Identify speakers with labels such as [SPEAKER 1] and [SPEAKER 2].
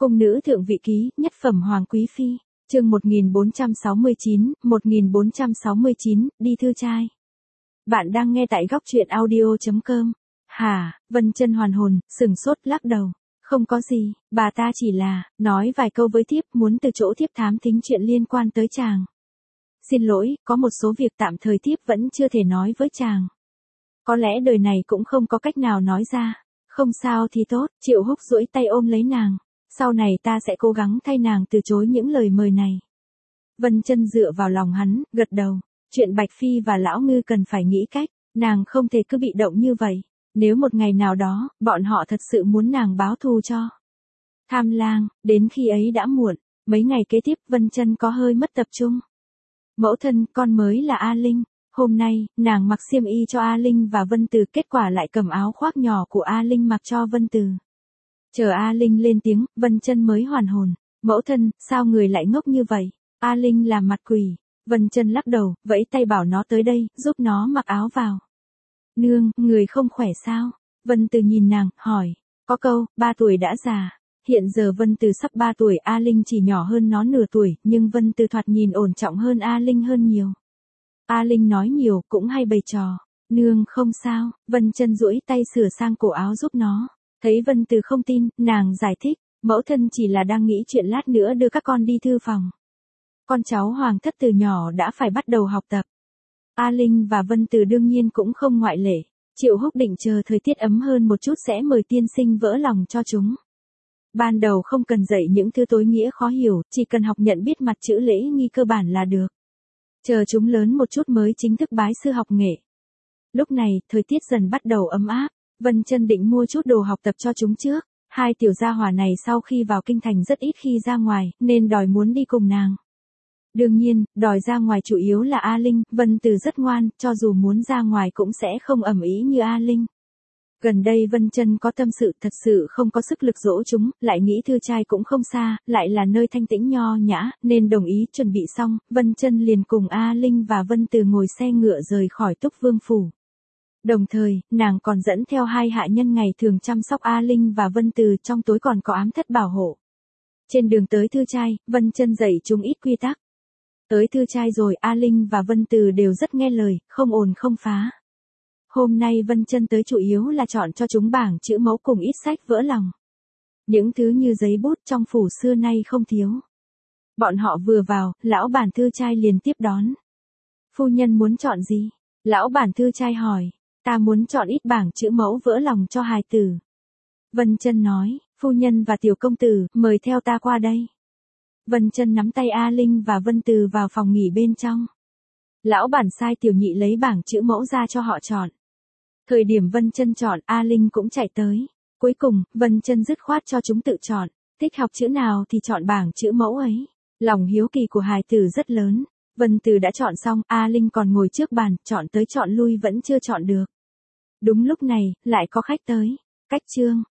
[SPEAKER 1] Cung nữ thượng vị ký, nhất phẩm hoàng quý phi, chương 1469, đi thư trai. Bạn đang nghe tại góc truyện audio.com. Hả, Vân Chân hoàn hồn, sừng sốt lắc đầu. Không có gì, bà ta chỉ là, nói vài câu với thiếp, muốn từ chỗ thiếp thám thính chuyện liên quan tới chàng. Xin lỗi, có một số việc tạm thời thiếp vẫn chưa thể nói với chàng. Có lẽ đời này cũng không có cách nào nói ra. Không sao thì tốt, Triệu Húc duỗi tay ôm lấy nàng. Sau này ta sẽ cố gắng thay nàng từ chối những lời mời này. Vân Chân dựa vào lòng hắn, gật đầu. Chuyện Bạch Phi và Lão Ngư cần phải nghĩ cách, nàng không thể cứ bị động như vậy. Nếu một ngày nào đó, bọn họ thật sự muốn nàng báo thù cho Tham Lang, đến khi ấy đã muộn. Mấy ngày kế tiếp Vân Chân có hơi mất tập trung. Mẫu thân, con mới là A Linh. Hôm nay, nàng mặc xiêm y cho A Linh và Vân Từ, kết quả lại cầm áo khoác nhỏ của A Linh mặc cho Vân Từ. Chờ A Linh lên tiếng, Vân Chân mới hoàn hồn. Mẫu thân, sao người lại ngốc như vậy? A Linh làm mặt quỷ. Vân Chân lắc đầu, vẫy tay bảo nó tới đây, giúp nó mặc áo vào. Nương, người không khỏe sao? Vân Từ nhìn nàng, hỏi. Có câu, 3 tuổi đã già. Hiện giờ Vân Từ sắp 3 tuổi, A Linh chỉ nhỏ hơn nó nửa tuổi, nhưng Vân Từ thoạt nhìn ổn trọng hơn A Linh hơn nhiều. A Linh nói nhiều, cũng hay bày trò. Nương không sao, Vân Chân duỗi tay sửa sang cổ áo giúp nó. Thấy Vân Từ không tin, nàng giải thích, mẫu thân chỉ là đang nghĩ chuyện lát nữa đưa các con đi thư phòng. Con cháu hoàng thất từ nhỏ đã phải bắt đầu học tập. A Linh và Vân Từ đương nhiên cũng không ngoại lệ. Triệu Húc định chờ thời tiết ấm hơn một chút sẽ mời tiên sinh vỡ lòng cho chúng. Ban đầu không cần dạy những thứ tối nghĩa khó hiểu, chỉ cần học nhận biết mặt chữ lễ nghi cơ bản là được. Chờ chúng lớn một chút mới chính thức bái sư học nghệ. Lúc này, thời tiết dần bắt đầu ấm áp. Vân Chân định mua chút đồ học tập cho chúng trước. Hai tiểu gia hỏa này sau khi vào kinh thành rất ít khi ra ngoài, nên đòi muốn đi cùng nàng. Đương nhiên, đòi ra ngoài chủ yếu là A Linh, Vân Từ rất ngoan, cho dù muốn ra ngoài cũng sẽ không ầm ĩ như A Linh. Gần đây Vân Chân có tâm sự, thật sự không có sức lực dỗ chúng, lại nghĩ thư trai cũng không xa, lại là nơi thanh tĩnh nho nhã, nên đồng ý. Chuẩn bị xong, Vân Chân liền cùng A Linh và Vân Từ ngồi xe ngựa rời khỏi Túc Vương phủ. Đồng thời, nàng còn dẫn theo 2 hạ nhân ngày thường chăm sóc A Linh và Vân Từ, trong tối còn có ám thất bảo hộ. Trên đường tới thư trai, Vân Chân dạy chúng ít quy tắc. Tới thư trai rồi, A Linh và Vân Từ đều rất nghe lời, không ồn không phá. Hôm nay Vân Chân tới chủ yếu là chọn cho chúng bảng chữ mẫu cùng ít sách vỡ lòng. Những thứ như giấy bút trong phủ xưa nay không thiếu. Bọn họ vừa vào, lão bản thư trai liền tiếp đón. Phu nhân muốn chọn gì? Lão bản thư trai hỏi. Ta muốn chọn ít bảng chữ mẫu vỡ lòng cho hài tử. Vân Chân nói, phu nhân và tiểu công tử, mời theo ta qua đây. Vân Chân nắm tay A Linh và Vân Từ vào phòng nghỉ bên trong. Lão bản sai tiểu nhị lấy bảng chữ mẫu ra cho họ chọn. Thời điểm Vân Chân chọn, A Linh cũng chạy tới. Cuối cùng, Vân Chân dứt khoát cho chúng tự chọn, thích học chữ nào thì chọn bảng chữ mẫu ấy. Lòng hiếu kỳ của hài tử rất lớn. Vân Từ đã chọn xong, A Linh còn ngồi trước bàn, chọn tới chọn lui vẫn chưa chọn được. Đúng lúc này, lại có khách tới. Cách chương.